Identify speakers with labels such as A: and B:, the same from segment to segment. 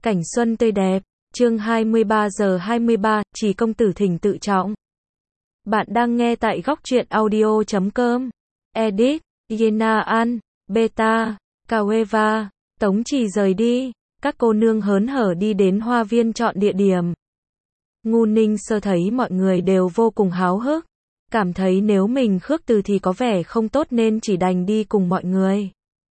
A: Cảnh xuân tươi đẹp, chương 23 giờ 23, Trì công tử thỉnh tự trọng. Bạn đang nghe tại góc truyện audio.com. Edit, Yena An, Beta, Kaweva, Tống Trì rời đi, các cô nương hớn hở đi đến hoa viên chọn địa điểm. Ngu Ninh Sơ thấy mọi người đều vô cùng háo hức, cảm thấy nếu mình khước từ thì có vẻ không tốt nên chỉ đành đi cùng mọi người.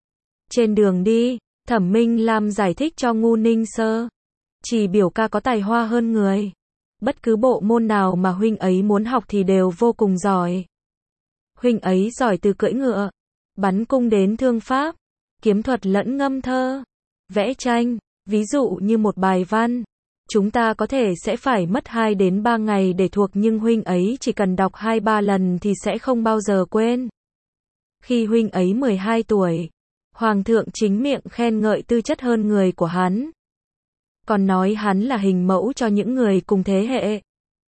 A: Trên đường đi, Thẩm Minh Lam giải thích cho Ngu Ninh Sơ, Trì biểu ca có tài hoa hơn người. Bất cứ bộ môn nào mà huynh ấy muốn học thì đều vô cùng giỏi. Huynh ấy giỏi từ cưỡi ngựa, bắn cung đến thương pháp, kiếm thuật lẫn ngâm thơ, vẽ tranh, ví dụ như một bài văn. Chúng ta có thể sẽ phải mất 2 đến 3 ngày để thuộc nhưng huynh ấy chỉ cần đọc 2-3 lần thì sẽ không bao giờ quên. Khi huynh ấy 12 tuổi, Hoàng thượng chính miệng khen ngợi tư chất hơn người của hắn. Còn nói hắn là hình mẫu cho những người cùng thế hệ.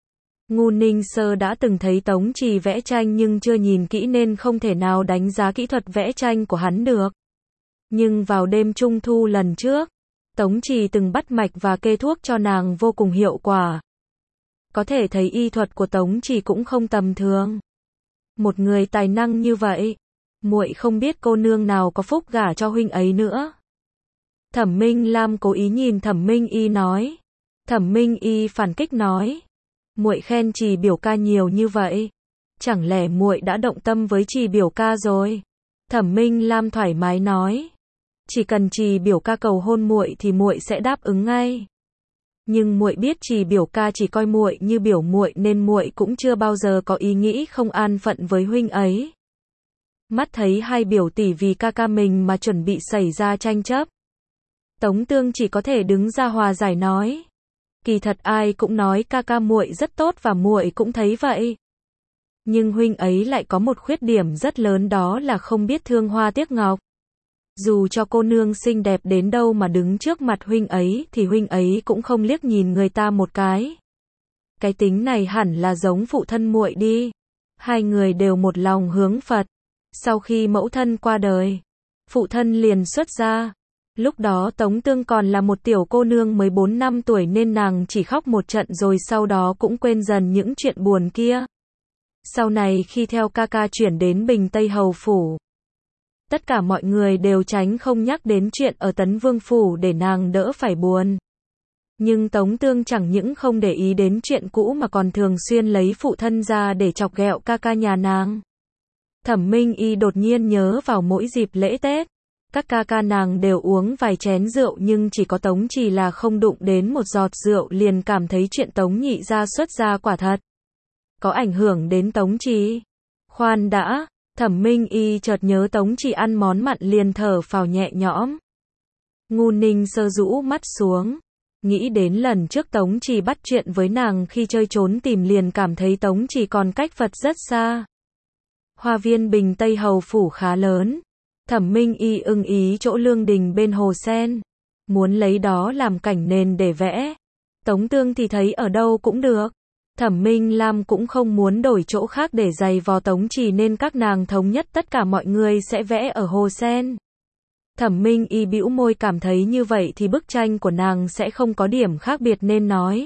A: Ngu Ninh Sơ đã từng thấy Tống Trì vẽ tranh nhưng chưa nhìn kỹ nên không thể nào đánh giá kỹ thuật vẽ tranh của hắn được. Nhưng vào đêm Trung Thu lần trước, Tống Trì từng bắt mạch và kê thuốc cho nàng vô cùng hiệu quả. Có thể thấy y thuật của Tống Trì cũng không tầm thường. Một người tài năng như vậy, muội không biết cô nương nào có phúc gả cho huynh ấy nữa. Thẩm Minh Lam cố ý nhìn Thẩm Minh Y nói. Thẩm Minh Y phản kích nói, muội khen Trì biểu ca nhiều như vậy, chẳng lẽ muội đã động tâm với Trì biểu ca rồi? Thẩm Minh Lam thoải mái nói, chỉ cần Trì biểu ca cầu hôn muội thì muội sẽ đáp ứng ngay. Nhưng muội biết Trì biểu ca chỉ coi muội như biểu muội nên muội cũng chưa bao giờ có ý nghĩ không an phận với huynh ấy. Mắt thấy hai biểu tỷ vì ca ca mình mà chuẩn bị xảy ra tranh chấp, Tống Tương chỉ có thể đứng ra hòa giải nói, kỳ thật ai cũng nói ca ca muội rất tốt và muội cũng thấy vậy. Nhưng huynh ấy lại có một khuyết điểm rất lớn, đó là không biết thương hoa tiếc ngọc. Dù cho cô nương xinh đẹp đến đâu mà đứng trước mặt huynh ấy thì huynh ấy cũng không liếc nhìn người ta một cái. Cái tính này hẳn là giống phụ thân muội đi. Hai người đều một lòng hướng Phật. Sau khi mẫu thân qua đời, phụ thân liền xuất gia. Lúc đó Tống Tương còn là một tiểu cô nương mới 4 năm tuổi nên nàng chỉ khóc một trận rồi sau đó cũng quên dần những chuyện buồn kia. Sau này khi theo ca ca chuyển đến Bình Tây Hầu Phủ, tất cả mọi người đều tránh không nhắc đến chuyện ở Tấn Vương Phủ để nàng đỡ phải buồn. Nhưng Tống Tương chẳng những không để ý đến chuyện cũ mà còn thường xuyên lấy phụ thân ra để chọc ghẹo ca ca nhà nàng. Thẩm Minh Y đột nhiên nhớ vào mỗi dịp lễ Tết, các ca ca nàng đều uống vài chén rượu nhưng chỉ có Tống Trì là không đụng đến một giọt rượu, liền cảm thấy chuyện Tống nhị gia xuất gia quả thật có ảnh hưởng đến Tống Trì. Khoan đã, Thẩm Minh Y chợt nhớ Tống Trì ăn món mặn liền thở phào nhẹ nhõm. Ngu Ninh Sơ rũ mắt xuống, nghĩ đến lần trước Tống Trì bắt chuyện với nàng khi chơi trốn tìm liền cảm thấy Tống Trì còn cách Phật rất xa. Hoa viên Bình Tây Hầu Phủ khá lớn. Thẩm Minh Y ưng ý chỗ lương đình bên hồ sen, muốn lấy đó làm cảnh nền để vẽ. Tống Tương thì thấy ở đâu cũng được. Thẩm Minh Lam cũng không muốn đổi chỗ khác để giày vò Tống Trì nên các nàng thống nhất tất cả mọi người sẽ vẽ ở hồ sen. Thẩm Minh Y bĩu môi cảm thấy như vậy thì bức tranh của nàng sẽ không có điểm khác biệt nên nói,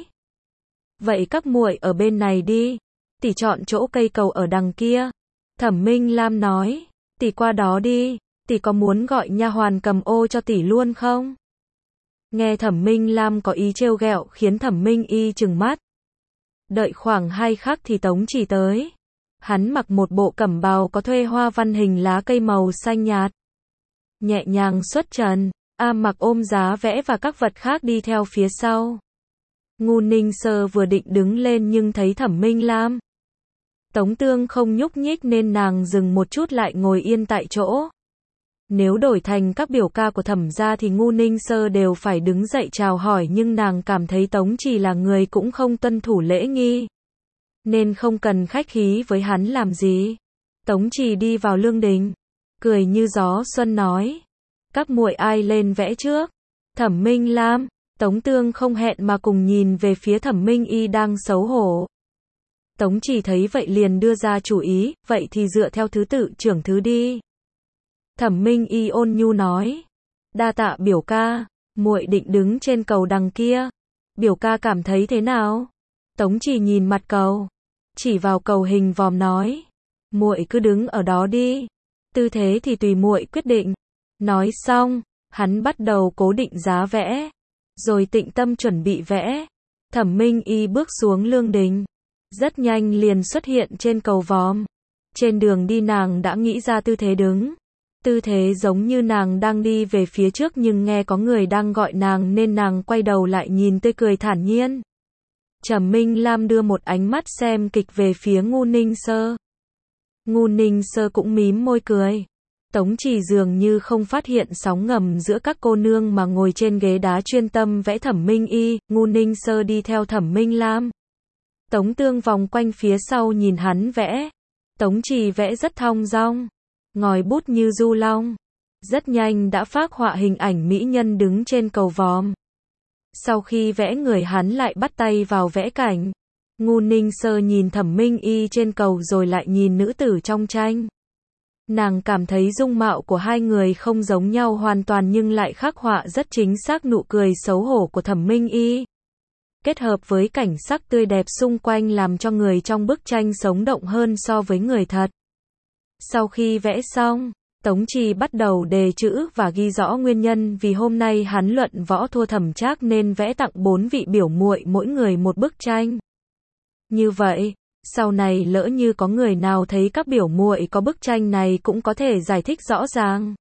A: vậy các muội ở bên này đi, tỷ chọn chỗ cây cầu ở đằng kia. Thẩm Minh Lam nói, tỷ qua đó đi, tỷ có muốn gọi nha hoàn cầm ô cho tỷ luôn không? Nghe Thẩm Minh Lam có ý trêu ghẹo khiến Thẩm Minh Y trừng mắt. Đợi khoảng 2 khắc thì Tống Trì tới. Hắn mặc một bộ cẩm bào có thuê hoa văn hình lá cây màu xanh nhạt, nhẹ nhàng xuất trần, mặc ôm giá vẽ và các vật khác đi theo phía sau. Ngu Ninh Sơ vừa định đứng lên nhưng thấy Thẩm Minh Lam, Tống Tương không nhúc nhích nên nàng dừng một chút lại ngồi yên tại chỗ. Nếu đổi thành các biểu ca của Thẩm gia thì Ngu Ninh Sơ đều phải đứng dậy chào hỏi nhưng nàng cảm thấy Tống Trì là người cũng không tuân thủ lễ nghi, nên không cần khách khí với hắn làm gì. Tống Trì đi vào lương đình, cười như gió xuân nói, các muội ai lên vẽ trước? Thẩm Minh Lam, Tống Tương không hẹn mà cùng nhìn về phía Thẩm Minh Y đang xấu hổ. Tống Trì thấy vậy liền đưa ra chủ ý, vậy thì dựa theo thứ tự trưởng thứ đi. Thẩm Minh Y ôn nhu nói, đa tạ biểu ca. muội định đứng trên cầu đằng kia. Biểu ca cảm thấy thế nào? Tống Chỉ nhìn mặt cầu, chỉ vào cầu hình vòm nói, muội cứ đứng ở đó đi, tư thế thì tùy muội quyết định. Nói xong, hắn bắt đầu cố định giá vẽ, rồi tĩnh tâm chuẩn bị vẽ. Thẩm Minh Y bước xuống lương đình, rất nhanh liền xuất hiện trên cầu vòm. Trên đường đi nàng đã nghĩ ra tư thế đứng. Tư thế giống như nàng đang đi về phía trước nhưng nghe có người đang gọi nàng nên nàng quay đầu lại nhìn tươi cười thản nhiên. Trầm Minh Lam đưa một ánh mắt xem kịch về phía Ngu Ninh Sơ. Ngu Ninh Sơ cũng mím môi cười. Tống Chỉ dường như không phát hiện sóng ngầm giữa các cô nương mà ngồi trên ghế đá chuyên tâm vẽ Thẩm Minh Y. Ngu Ninh Sơ đi theo Thẩm Minh Lam. Tống Tương vòng quanh phía sau nhìn hắn vẽ. Tống Chỉ vẽ rất thong dong, ngòi bút như du long, rất nhanh đã phác họa hình ảnh mỹ nhân đứng trên cầu vòm. Sau khi vẽ người hắn lại bắt tay vào vẽ cảnh. Ngu Ninh Sơ nhìn Thẩm Minh Y trên cầu rồi lại nhìn nữ tử trong tranh. Nàng cảm thấy dung mạo của hai người không giống nhau hoàn toàn nhưng lại khắc họa rất chính xác nụ cười xấu hổ của Thẩm Minh Y. Kết hợp với cảnh sắc tươi đẹp xung quanh làm cho người trong bức tranh sống động hơn so với người thật. Sau khi vẽ xong, Tống Chỉ bắt đầu đề chữ và ghi rõ nguyên nhân vì hôm nay hắn luận võ thua Thẩm Trác nên vẽ tặng 4 vị biểu muội mỗi người một bức tranh. Như vậy, sau này lỡ như có người nào thấy các biểu muội có bức tranh này cũng có thể giải thích rõ ràng,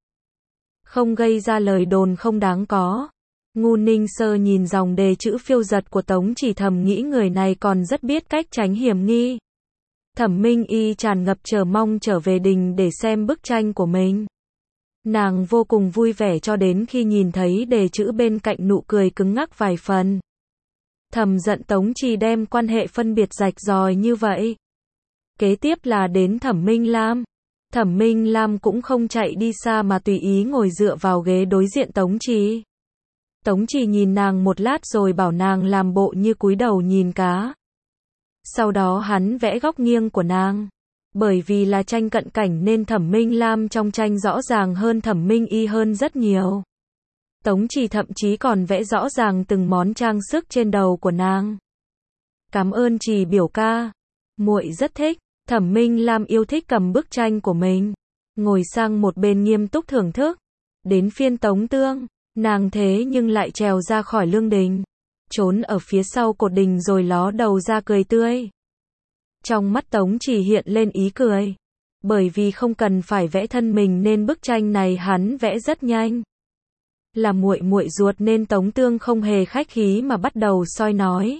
A: không gây ra lời đồn không đáng có. Ngu Ninh Sơ nhìn dòng đề chữ phiêu dật của Tống Chỉ thầm nghĩ người này còn rất biết cách tránh hiểm nghi. Thẩm Minh Y tràn ngập chờ mong trở về đình để xem bức tranh của mình. Nàng vô cùng vui vẻ cho đến khi nhìn thấy đề chữ bên cạnh nụ cười cứng ngắc vài phần. Thầm giận Tống Chỉ đem quan hệ phân biệt rạch ròi như vậy. Kế tiếp là đến Thẩm Minh Lam. Thẩm Minh Lam cũng không chạy đi xa mà tùy ý ngồi dựa vào ghế đối diện Tống Chỉ. Tống Chỉ nhìn nàng một lát rồi bảo nàng làm bộ như cúi đầu nhìn cá. Sau đó hắn vẽ góc nghiêng của nàng. Bởi vì là tranh cận cảnh nên Thẩm Minh Lam trong tranh rõ ràng hơn Thẩm Minh Y hơn rất nhiều. Tống Chỉ thậm chí còn vẽ rõ ràng từng món trang sức trên đầu của nàng. Cảm ơn Chỉ biểu ca. Muội rất thích. Thẩm Minh Lam yêu thích cầm bức tranh của mình, ngồi sang một bên nghiêm túc thưởng thức. Đến phiên Tống Tương, nàng thế nhưng lại trèo ra khỏi lương đình, trốn ở phía sau cột đình rồi ló đầu ra cười tươi. Trong mắt Tống Chỉ hiện lên ý cười. Bởi vì không cần phải vẽ thân mình nên bức tranh này hắn vẽ rất nhanh. Là muội muội ruột nên Tống Tương không hề khách khí mà bắt đầu soi nói.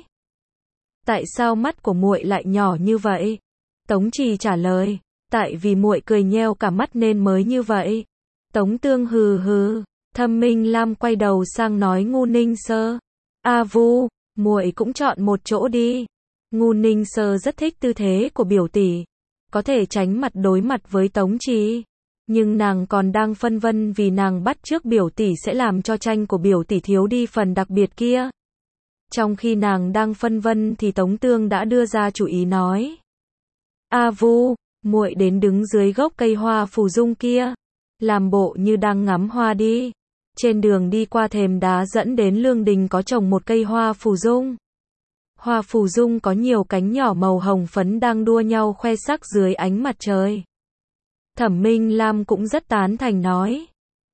A: Tại sao mắt của muội lại nhỏ như vậy? Tống Chỉ trả lời, tại vì muội cười nheo cả mắt nên mới như vậy. Tống Tương hừ hừ. Thẩm Minh Lam quay đầu sang nói Ngu Ninh Sơ, A Vu, muội cũng chọn một chỗ đi. Ngu Ninh Sơ rất thích tư thế của biểu tỷ, có thể tránh mặt đối mặt với Tống Chỉ, nhưng nàng còn đang phân vân vì nàng bắt chước biểu tỷ sẽ làm cho tranh của biểu tỷ thiếu đi phần đặc biệt kia. Trong khi nàng đang phân vân thì Tống Tương đã đưa ra chủ ý nói, A Vu, muội đến đứng dưới gốc cây hoa phù dung kia, làm bộ như đang ngắm hoa đi. Trên đường đi qua thềm đá dẫn đến lương đình có trồng một cây hoa phù dung. Hoa phù dung có nhiều cánh nhỏ màu hồng phấn đang đua nhau khoe sắc dưới ánh mặt trời. Thẩm Minh Lam cũng rất tán thành nói,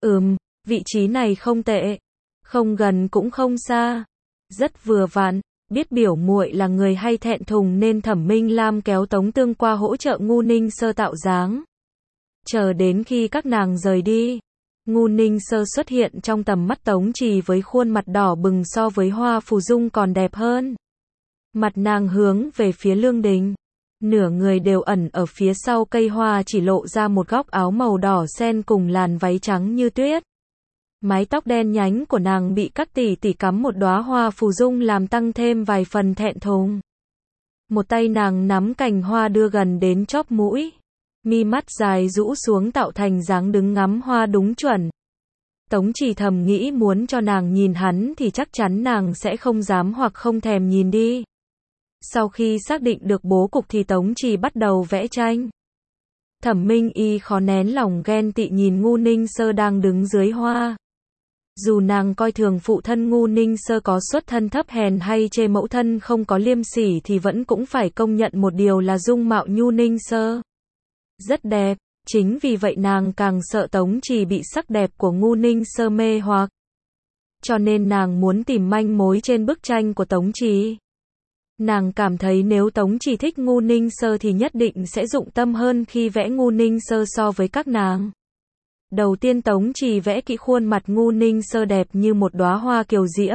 A: vị trí này không tệ, không gần cũng không xa, rất vừa vặn. Biết biểu muội là người hay thẹn thùng nên Thẩm Minh Lam kéo Tống Tương qua hỗ trợ Ngu Ninh Sơ tạo dáng. Chờ đến khi các nàng rời đi, Ngu Ninh Sơ xuất hiện trong tầm mắt Tống Chỉ với khuôn mặt đỏ bừng so với hoa phù dung còn đẹp hơn. Mặt nàng hướng về phía lương đình, nửa người đều ẩn ở phía sau cây hoa chỉ lộ ra một góc áo màu đỏ xen cùng làn váy trắng như tuyết. Mái tóc đen nhánh của nàng bị các tỷ tỷ cắm một đóa hoa phù dung làm tăng thêm vài phần thẹn thùng. Một tay nàng nắm cành hoa đưa gần đến chóp mũi, mi mắt dài rũ xuống tạo thành dáng đứng ngắm hoa đúng chuẩn. Tống Chỉ thầm nghĩ muốn cho nàng nhìn hắn thì chắc chắn nàng sẽ không dám hoặc không thèm nhìn đi. Sau khi xác định được bố cục thì Tống Chỉ bắt đầu vẽ tranh. Thẩm Minh Y khó nén lòng ghen tị nhìn Ngu Ninh Sơ đang đứng dưới hoa. Dù nàng coi thường phụ thân Ngu Ninh Sơ có xuất thân thấp hèn hay chê mẫu thân không có liêm sỉ thì vẫn cũng phải công nhận một điều là dung mạo Ngu Ninh Sơ rất đẹp. Chính vì vậy nàng càng sợ Tống Trì bị sắc đẹp của Ngu Ninh Sơ mê hoặc. Cho nên nàng muốn tìm manh mối trên bức tranh của Tống Trì. Nàng cảm thấy nếu Tống Trì thích Ngu Ninh Sơ thì nhất định sẽ dụng tâm hơn khi vẽ Ngu Ninh Sơ so với các nàng. Đầu tiên Tống Trì vẽ kỹ khuôn mặt Ngu Ninh Sơ đẹp như một đóa hoa kiều diễm.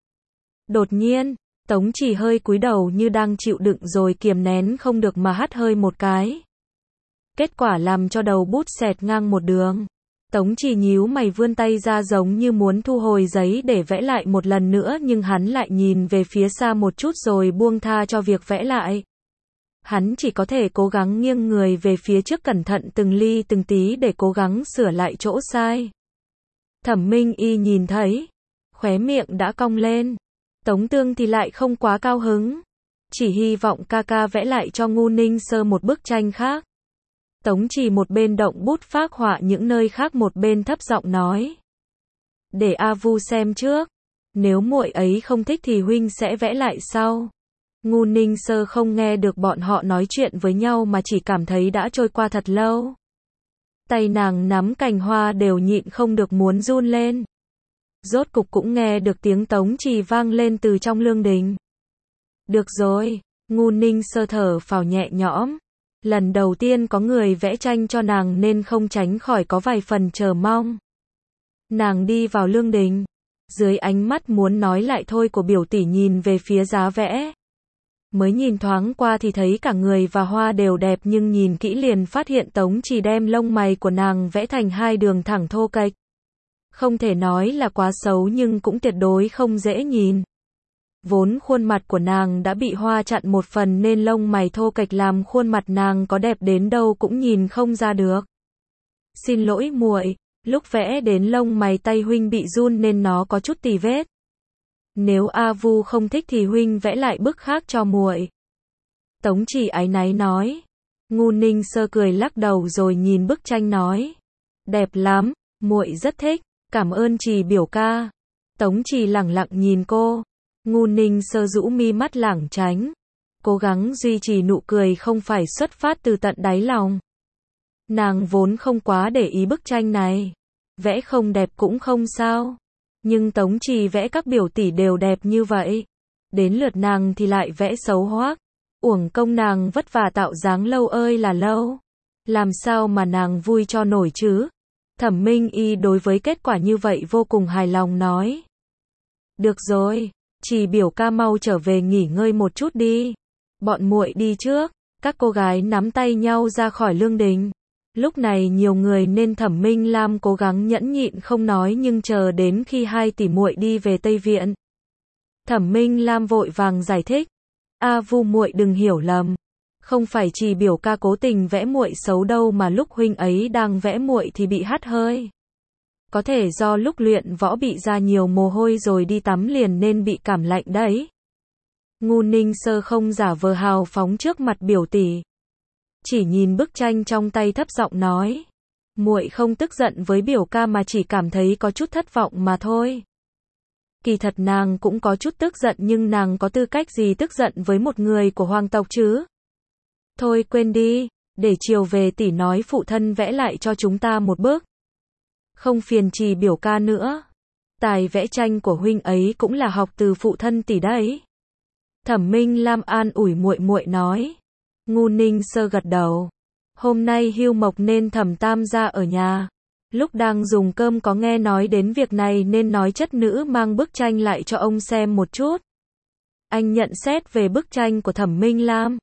A: Đột nhiên, Tống Trì hơi cúi đầu như đang chịu đựng rồi kiềm nén không được mà hắt hơi một cái. Kết quả làm cho đầu bút xẹt ngang một đường. Tống Trì nhíu mày vươn tay ra giống như muốn thu hồi giấy để vẽ lại một lần nữa nhưng hắn lại nhìn về phía xa một chút rồi buông tha cho việc vẽ lại. Hắn chỉ có thể cố gắng nghiêng người về phía trước cẩn thận từng ly từng tí để cố gắng sửa lại chỗ sai. Thẩm Minh Y nhìn thấy, khóe miệng đã cong lên. Tống Tương thì lại không quá cao hứng, chỉ hy vọng ca ca vẽ lại cho Ngu Ninh Sơ một bức tranh khác. Tống Trì một bên động bút phác họa những nơi khác một bên thấp giọng nói. Để A Vu xem trước, nếu muội ấy không thích thì huynh sẽ vẽ lại sau. Ngu Ninh Sơ không nghe được bọn họ nói chuyện với nhau mà chỉ cảm thấy đã trôi qua thật lâu. Tay nàng nắm cành hoa đều nhịn không được muốn run lên. Rốt cục cũng nghe được tiếng Tống Trì vang lên từ trong lương đình. Được rồi, Ngu Ninh Sơ thở phào nhẹ nhõm. Lần đầu tiên có người vẽ tranh cho nàng nên không tránh khỏi có vài phần chờ mong. Nàng đi vào lương đình. Dưới ánh mắt muốn nói lại thôi của biểu tỷ nhìn về phía giá vẽ. Mới nhìn thoáng qua thì thấy cả người và hoa đều đẹp nhưng nhìn kỹ liền phát hiện Tống Trì đem lông mày của nàng vẽ thành hai đường thẳng thô kệch. Không thể nói là quá xấu nhưng cũng tuyệt đối không dễ nhìn. Vốn khuôn mặt của nàng đã bị hoa chặn một phần nên lông mày thô kệch làm khuôn mặt nàng có đẹp đến đâu cũng nhìn không ra được. Xin lỗi muội, lúc vẽ đến lông mày tay huynh bị run nên nó có chút tì vết. Nếu A Vu không thích thì huynh vẽ lại bức khác cho muội. Tống Trì áy náy nói. Ngu Ninh Sơ cười lắc đầu rồi nhìn bức tranh nói. Đẹp lắm, muội rất thích, cảm ơn Trì biểu ca. Tống Trì lẳng lặng nhìn cô. Ngu Ninh Sơ rũ mi mắt lảng tránh. Cố gắng duy trì nụ cười không phải xuất phát từ tận đáy lòng. Nàng vốn không quá để ý bức tranh này. Vẽ không đẹp cũng không sao. Nhưng Tống Trì vẽ các biểu tỷ đều đẹp như vậy. Đến lượt nàng thì lại vẽ xấu hoác. Uổng công nàng vất vả tạo dáng lâu ơi là lâu. Làm sao mà nàng vui cho nổi chứ? Thẩm Minh Y đối với kết quả như vậy vô cùng hài lòng nói. Được rồi, Trì biểu ca mau trở về nghỉ ngơi một chút đi. Bọn muội đi trước. Các cô gái nắm tay nhau ra khỏi lương đình. Lúc này nhiều người nên Thẩm Minh Lam cố gắng nhẫn nhịn không nói nhưng chờ đến khi hai tỷ muội đi về Tây Viện. Thẩm Minh Lam vội vàng giải thích. A Vu muội đừng hiểu lầm. Không phải Trì biểu ca cố tình vẽ muội xấu đâu mà lúc huynh ấy đang vẽ muội thì bị hắt hơi. Có thể do lúc luyện võ bị ra nhiều mồ hôi rồi đi tắm liền nên bị cảm lạnh đấy. Ngu Ninh Sơ không giả vờ hào phóng trước mặt biểu tỷ. Chỉ nhìn bức tranh trong tay thấp giọng nói. Muội không tức giận với biểu ca mà chỉ cảm thấy có chút thất vọng mà thôi. Kỳ thật nàng cũng có chút tức giận nhưng nàng có tư cách gì tức giận với một người của hoàng tộc chứ? Thôi quên đi, để chiều về tỷ nói phụ thân vẽ lại cho chúng ta một bức. Không phiền Trì biểu ca nữa. Tài vẽ tranh của huynh ấy cũng là học từ phụ thân tỷ đấy. Thẩm Minh Lam an ủi muội muội nói. Ngu Ninh Sơ gật đầu. Hôm nay hưu mộc nên Thẩm Tam gia ở nhà. Lúc đang dùng cơm có nghe nói đến việc này nên nói chất nữ mang bức tranh lại cho ông xem một chút. Anh nhận xét về bức tranh của Thẩm Minh Lam.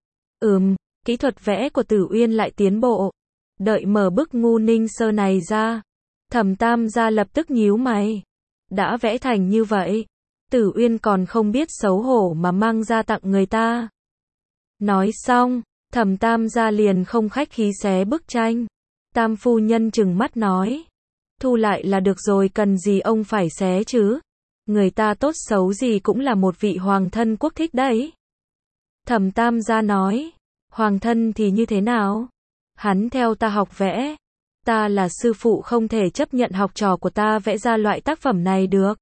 A: Kỹ thuật vẽ của Tử Uyên lại tiến bộ. Đợi mở bức Ngu Ninh Sơ này ra. Thẩm Tam gia lập tức nhíu mày. Đã vẽ thành như vậy. Tử Uyên còn không biết xấu hổ mà mang ra tặng người ta. Nói xong, Thẩm Tam gia liền không khách khí xé bức tranh. Tam phu nhân trừng mắt nói. Thu lại là được rồi cần gì ông phải xé chứ. Người ta tốt xấu gì cũng là một vị hoàng thân quốc thích đấy. Thẩm Tam gia nói. Hoàng thân thì như thế nào? Hắn theo ta học vẽ. Ta là sư phụ không thể chấp nhận học trò của ta vẽ ra loại tác phẩm này được.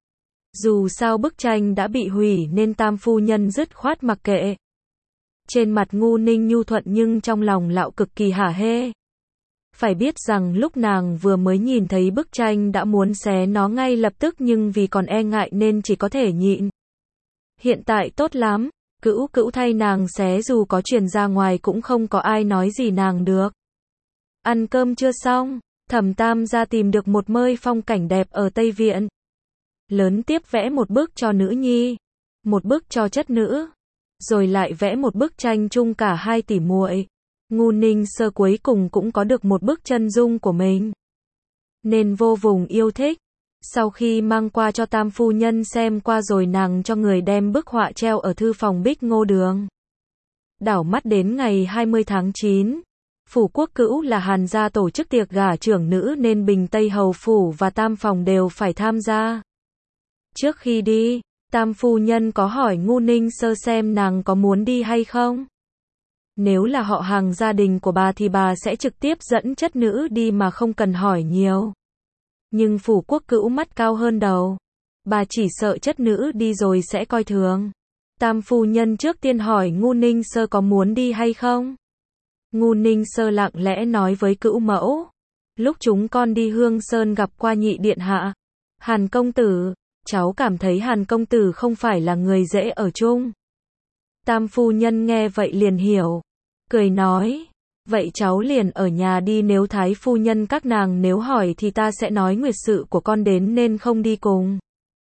A: Dù sao bức tranh đã bị hủy nên Tam phu nhân dứt khoát mặc kệ. Trên mặt Ngu Ninh nhu thuận nhưng trong lòng lão cực kỳ hả hê. Phải biết rằng lúc nàng vừa mới nhìn thấy bức tranh đã muốn xé nó ngay lập tức nhưng vì còn e ngại nên chỉ có thể nhịn. Hiện tại tốt lắm, Cữu Cữu thay nàng xé dù có truyền ra ngoài cũng không có ai nói gì nàng được. Ăn cơm chưa xong, Thẩm Tam ra tìm được một nơi phong cảnh đẹp ở Tây Viện. Lớn tiếp vẽ một bức cho nữ nhi, một bức cho chất nữ, rồi lại vẽ một bức tranh chung cả hai tỷ muội. Ngu Ninh Sơ cuối cùng cũng có được một bức chân dung của mình, nên vô cùng yêu thích. Sau khi mang qua cho Tam phu nhân xem qua rồi nàng cho người đem bức họa treo ở thư phòng Bích Ngô Đường. Đảo mắt đến ngày 20 tháng 9, Phủ Quốc Cữu là Hàn gia tổ chức tiệc gả trưởng nữ nên Bình Tây Hầu Phủ và Tam phòng đều phải tham gia. Trước khi đi, Tam phu nhân có hỏi Ngu Ninh Sơ xem nàng có muốn đi hay không. Nếu là họ hàng gia đình của bà thì bà sẽ trực tiếp dẫn chất nữ đi mà không cần hỏi nhiều. Nhưng Phủ Quốc Cữu mắt cao hơn đầu. Bà chỉ sợ chất nữ đi rồi sẽ coi thường. Tam phu nhân trước tiên hỏi Ngu Ninh Sơ có muốn đi hay không. Ngu Ninh Sơ lặng lẽ nói với Cữu mẫu. Lúc chúng con đi Hương Sơn gặp qua nhị điện hạ, Hàn công tử, cháu cảm thấy Hàn công tử không phải là người dễ ở chung. Tam phu nhân nghe vậy liền hiểu, cười nói, vậy cháu liền ở nhà đi, nếu thái phu nhân các nàng nếu hỏi thì ta sẽ nói nguyệt sự của con đến nên không đi cùng.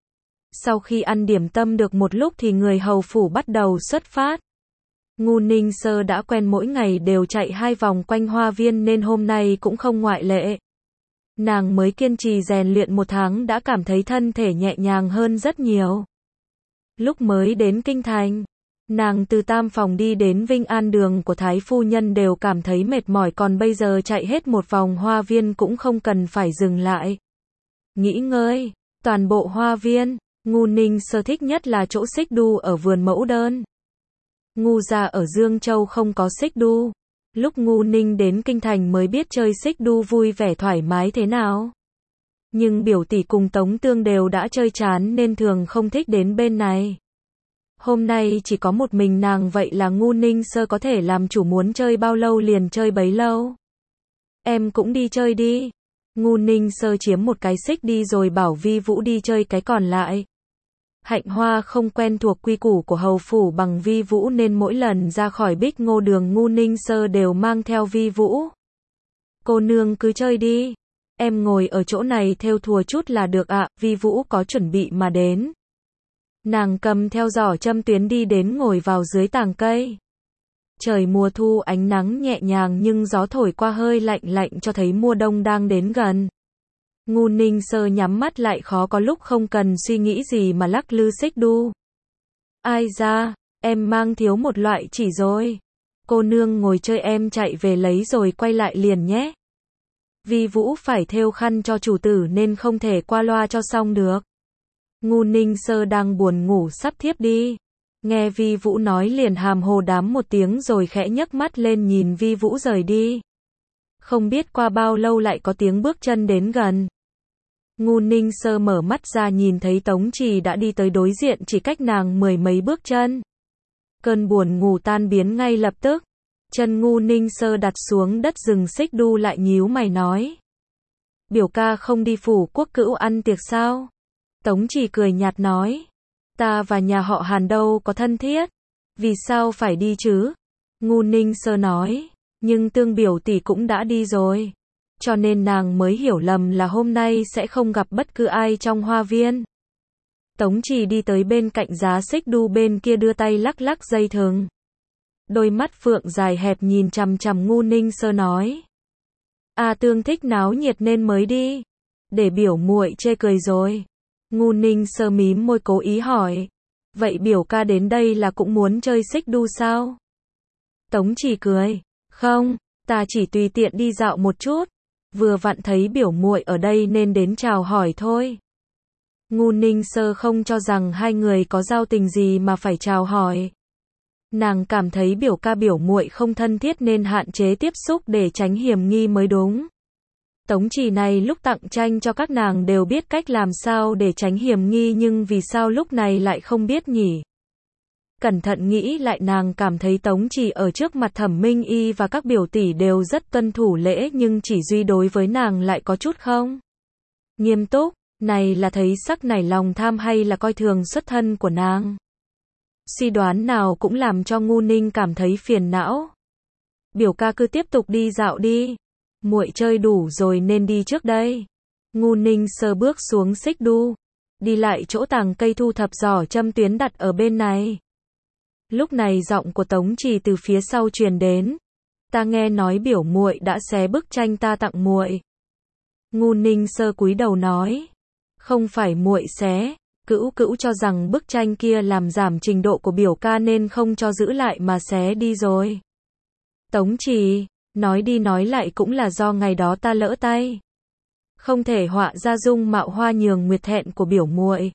A: Sau khi ăn điểm tâm được một lúc thì người hầu phủ bắt đầu xuất phát. Ngu Ninh Sơ đã quen mỗi ngày đều chạy 2 vòng quanh hoa viên nên hôm nay cũng không ngoại lệ. Nàng mới kiên trì rèn luyện 1 tháng đã cảm thấy thân thể nhẹ nhàng hơn rất nhiều. Lúc mới đến kinh thành, nàng từ Tam phòng đi đến Vinh An đường của thái phu nhân đều cảm thấy mệt mỏi, còn bây giờ chạy hết 1 vòng hoa viên cũng không cần phải dừng lại nghỉ ngơi. Toàn bộ hoa viên, Ngu Ninh Sơ thích nhất là chỗ xích đu ở vườn mẫu đơn. Ngu gia ở Dương Châu không có xích đu. Lúc Ngu Ninh đến kinh thành mới biết chơi xích đu vui vẻ thoải mái thế nào. Nhưng biểu tỷ cùng Tống Tương đều đã chơi chán nên thường không thích đến bên này. Hôm nay chỉ có một mình nàng, vậy là Ngu Ninh Sơ có thể làm chủ, muốn chơi bao lâu liền chơi bấy lâu. Em cũng đi chơi đi. Ngu Ninh Sơ chiếm một cái xích đi rồi bảo Vi Vũ đi chơi cái còn lại. Hạnh Hoa không quen thuộc quy củ của hầu phủ bằng Vi Vũ nên mỗi lần ra khỏi Bích Ngô Đường Ngu Ninh Sơ đều mang theo Vi Vũ. Cô nương cứ chơi đi. Em ngồi ở chỗ này thêu thùa chút là được ạ. Vi Vũ có chuẩn bị mà đến. Nàng cầm theo giỏ châm tuyến đi đến ngồi vào dưới tàng cây. Trời mùa thu ánh nắng nhẹ nhàng nhưng gió thổi qua hơi lạnh lạnh cho thấy mùa đông đang đến gần. Ngu Ninh Sơ nhắm mắt lại khó có lúc không cần suy nghĩ gì mà lắc lư xích đu. Ai da, em mang thiếu một loại chỉ rồi. Cô nương ngồi chơi, em chạy về lấy rồi quay lại liền nhé. Vi Vũ phải thêu khăn cho chủ tử nên không thể qua loa cho xong được. Ngu Ninh Sơ đang buồn ngủ sắp thiếp đi. Nghe Vi Vũ nói liền hàm hồ đám một tiếng rồi khẽ nhấc mắt lên nhìn Vi Vũ rời đi. Không biết qua bao lâu lại có tiếng bước chân đến gần. Ngu Ninh Sơ mở mắt ra nhìn thấy Tống Trì đã đi tới đối diện, chỉ cách nàng 10 mấy bước chân. Cơn buồn ngủ tan biến ngay lập tức. Chân Ngu Ninh Sơ đặt xuống đất dừng xích đu lại nhíu mày nói. Biểu ca không đi Phủ Quốc Cữu ăn tiệc sao? Tống Trì cười nhạt nói. Ta và nhà họ Hàn đâu có thân thiết. Vì sao phải đi chứ? Ngu Ninh Sơ nói. Nhưng Tương biểu tỷ cũng đã đi rồi. Cho nên nàng mới hiểu lầm là hôm nay sẽ không gặp bất cứ ai trong hoa viên. Tống Trì đi tới bên cạnh giá xích đu bên kia đưa tay lắc lắc dây thừng. Đôi mắt phượng dài hẹp nhìn chằm chằm Ngu Ninh Sơ nói. Tương thích náo nhiệt nên mới đi. Để biểu muội chê cười rồi. Ngu Ninh Sơ mím môi cố ý hỏi. Vậy biểu ca đến đây là cũng muốn chơi xích đu sao? Tống Trì cười. Không, ta chỉ tùy tiện đi dạo một chút. Vừa vặn thấy biểu muội ở đây nên đến chào hỏi thôi. Ngu Ninh Sơ không cho rằng hai người có giao tình gì mà phải chào hỏi. Nàng cảm thấy biểu ca biểu muội không thân thiết nên hạn chế tiếp xúc để tránh hiểm nghi mới đúng. Tống Chỉ này lúc tặng tranh cho các nàng đều biết cách làm sao để tránh hiểm nghi nhưng vì sao lúc này lại không biết nhỉ? Cẩn thận nghĩ lại nàng cảm thấy Tống Chỉ ở trước mặt Thẩm Minh Y và các biểu tỷ đều rất tuân thủ lễ nhưng chỉ duy đối với nàng lại có chút không nghiêm túc, này là thấy sắc nảy lòng tham hay là coi thường xuất thân của nàng? Suy đoán nào cũng làm cho Ngu Ninh cảm thấy phiền não. Biểu ca cứ tiếp tục đi dạo đi. Muội chơi đủ rồi nên đi trước đây. Ngu Ninh sơ bước xuống xích đu. Đi lại chỗ tàng cây thu thập giỏ châm tuyến đặt ở bên này. Lúc này giọng của Tống Chỉ từ phía sau truyền đến. Ta nghe nói biểu muội đã xé bức tranh ta tặng muội. Ngu Ninh sơ cúi đầu nói. Không phải muội xé. Cữu cữu cho rằng bức tranh kia làm giảm trình độ của biểu ca nên không cho giữ lại mà xé đi rồi. Tống Chỉ, nói đi nói lại cũng là do ngày đó ta lỡ tay. Không thể họa ra dung mạo hoa nhường nguyệt thẹn của biểu muội.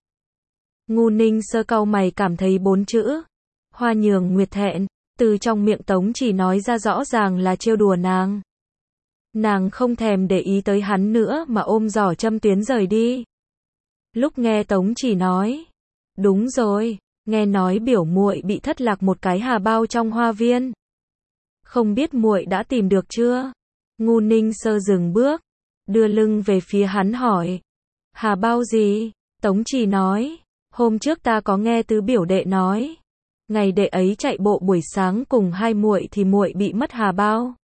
A: Ngu Ninh sơ cau mày cảm thấy 4 chữ. Hoa nhường nguyệt thẹn, từ trong miệng Tống Chỉ nói ra rõ ràng là trêu đùa nàng. Nàng không thèm để ý tới hắn nữa mà ôm giỏ châm tuyến rời đi. Lúc nghe Tống Chỉ nói, đúng rồi, nghe nói biểu muội bị thất lạc một cái hà bao trong hoa viên. Không biết muội đã tìm được chưa? Ngu Ninh sơ dừng bước, đưa lưng về phía hắn hỏi. Hà bao gì? Tống Chỉ nói, hôm trước ta có nghe tứ biểu đệ nói, ngày đệ ấy chạy bộ buổi sáng cùng hai muội thì muội bị mất hà bao.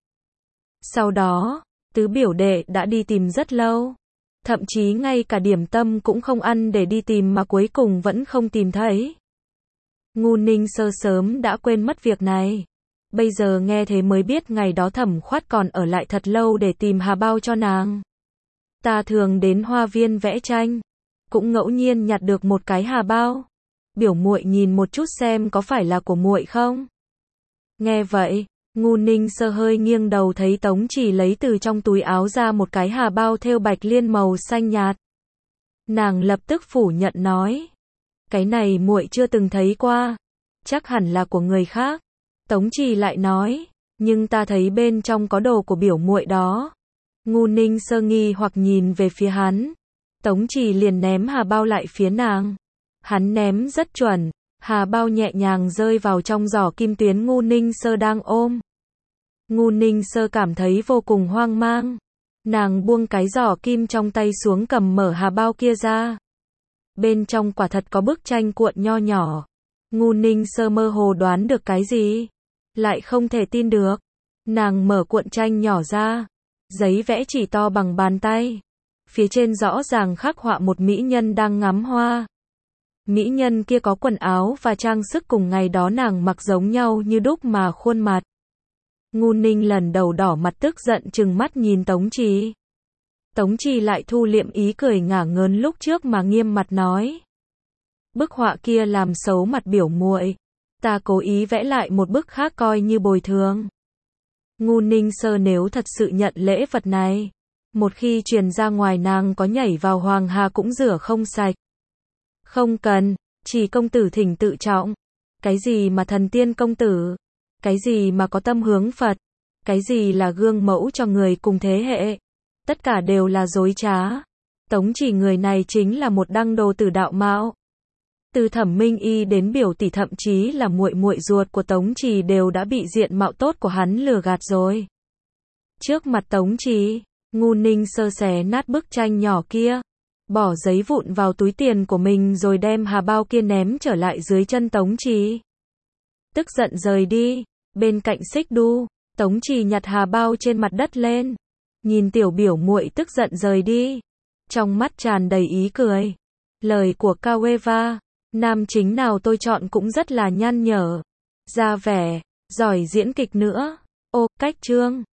A: Sau đó, tứ biểu đệ đã đi tìm rất lâu. Thậm chí ngay cả điểm tâm cũng không ăn để đi tìm mà cuối cùng vẫn không tìm thấy. Ngu Ninh sơ sớm đã quên mất việc này. Bây giờ nghe thế mới biết ngày đó Thẩm Khoát còn ở lại thật lâu để tìm hà bao cho nàng. Ta thường đến hoa viên vẽ tranh, cũng ngẫu nhiên nhặt được một cái hà bao. Biểu muội nhìn một chút xem có phải là của muội không? Nghe vậy, Ngu Ninh sơ hơi nghiêng đầu thấy Tống Chỉ lấy từ trong túi áo ra một cái hà bao thêu bạch liên màu xanh nhạt. Nàng lập tức phủ nhận nói, cái này muội chưa từng thấy qua, chắc hẳn là của người khác. Tống Chỉ lại nói, nhưng ta thấy bên trong có đồ của biểu muội đó. Ngu Ninh sơ nghi hoặc nhìn về phía hắn. Tống Chỉ liền ném hà bao lại phía nàng. Hắn ném rất chuẩn, hà bao nhẹ nhàng rơi vào trong giỏ kim tuyến Ngu Ninh sơ đang ôm. Ngu Ninh sơ cảm thấy vô cùng hoang mang. Nàng buông cái giỏ kim trong tay xuống cầm mở hà bao kia ra. Bên trong quả thật có bức tranh cuộn nho nhỏ. Ngu Ninh sơ mơ hồ đoán được cái gì, lại không thể tin được. Nàng mở cuộn tranh nhỏ ra. Giấy vẽ chỉ to bằng bàn tay. Phía trên rõ ràng khắc họa một mỹ nhân đang ngắm hoa. Mỹ nhân kia có quần áo và trang sức cùng ngày đó nàng mặc giống nhau như đúc mà khuôn mặt. Ngu Ninh lần đầu đỏ mặt tức giận trừng mắt nhìn Tống Chỉ. Tống Chỉ lại thu liệm ý cười ngả ngớn lúc trước mà nghiêm mặt nói. Bức họa kia làm xấu mặt biểu muội. Ta cố ý vẽ lại một bức khác coi như bồi thường. Ngu Ninh sơ nếu thật sự nhận lễ vật này, một khi truyền ra ngoài nàng có nhảy vào hoàng hà cũng rửa không sạch. Không cần, chỉ công tử thỉnh tự trọng. Cái gì mà thần tiên công tử? Cái gì mà có tâm hướng Phật? Cái gì là gương mẫu cho người cùng thế hệ? Tất cả đều là dối trá. Tống Chỉ người này chính là một đăng đồ tử đạo mạo. Từ Thẩm Minh Y đến biểu tỷ thậm chí là muội muội ruột của Tống Chỉ đều đã bị diện mạo tốt của hắn lừa gạt rồi. Trước mặt Tống Chỉ, Ngu Ninh sơ xé nát bức tranh nhỏ kia, bỏ giấy vụn vào túi tiền của mình rồi đem hà bao kia ném trở lại dưới chân Tống Chỉ. Tức giận rời đi. Bên cạnh xích đu, Tống Chỉ nhặt hà bao trên mặt đất lên, nhìn tiểu biểu muội tức giận rời đi, trong mắt tràn đầy ý cười. Lời của Kaweva, nam chính nào tôi chọn cũng rất là nhăn nhở, ra vẻ, giỏi diễn kịch nữa. Ô, cách chương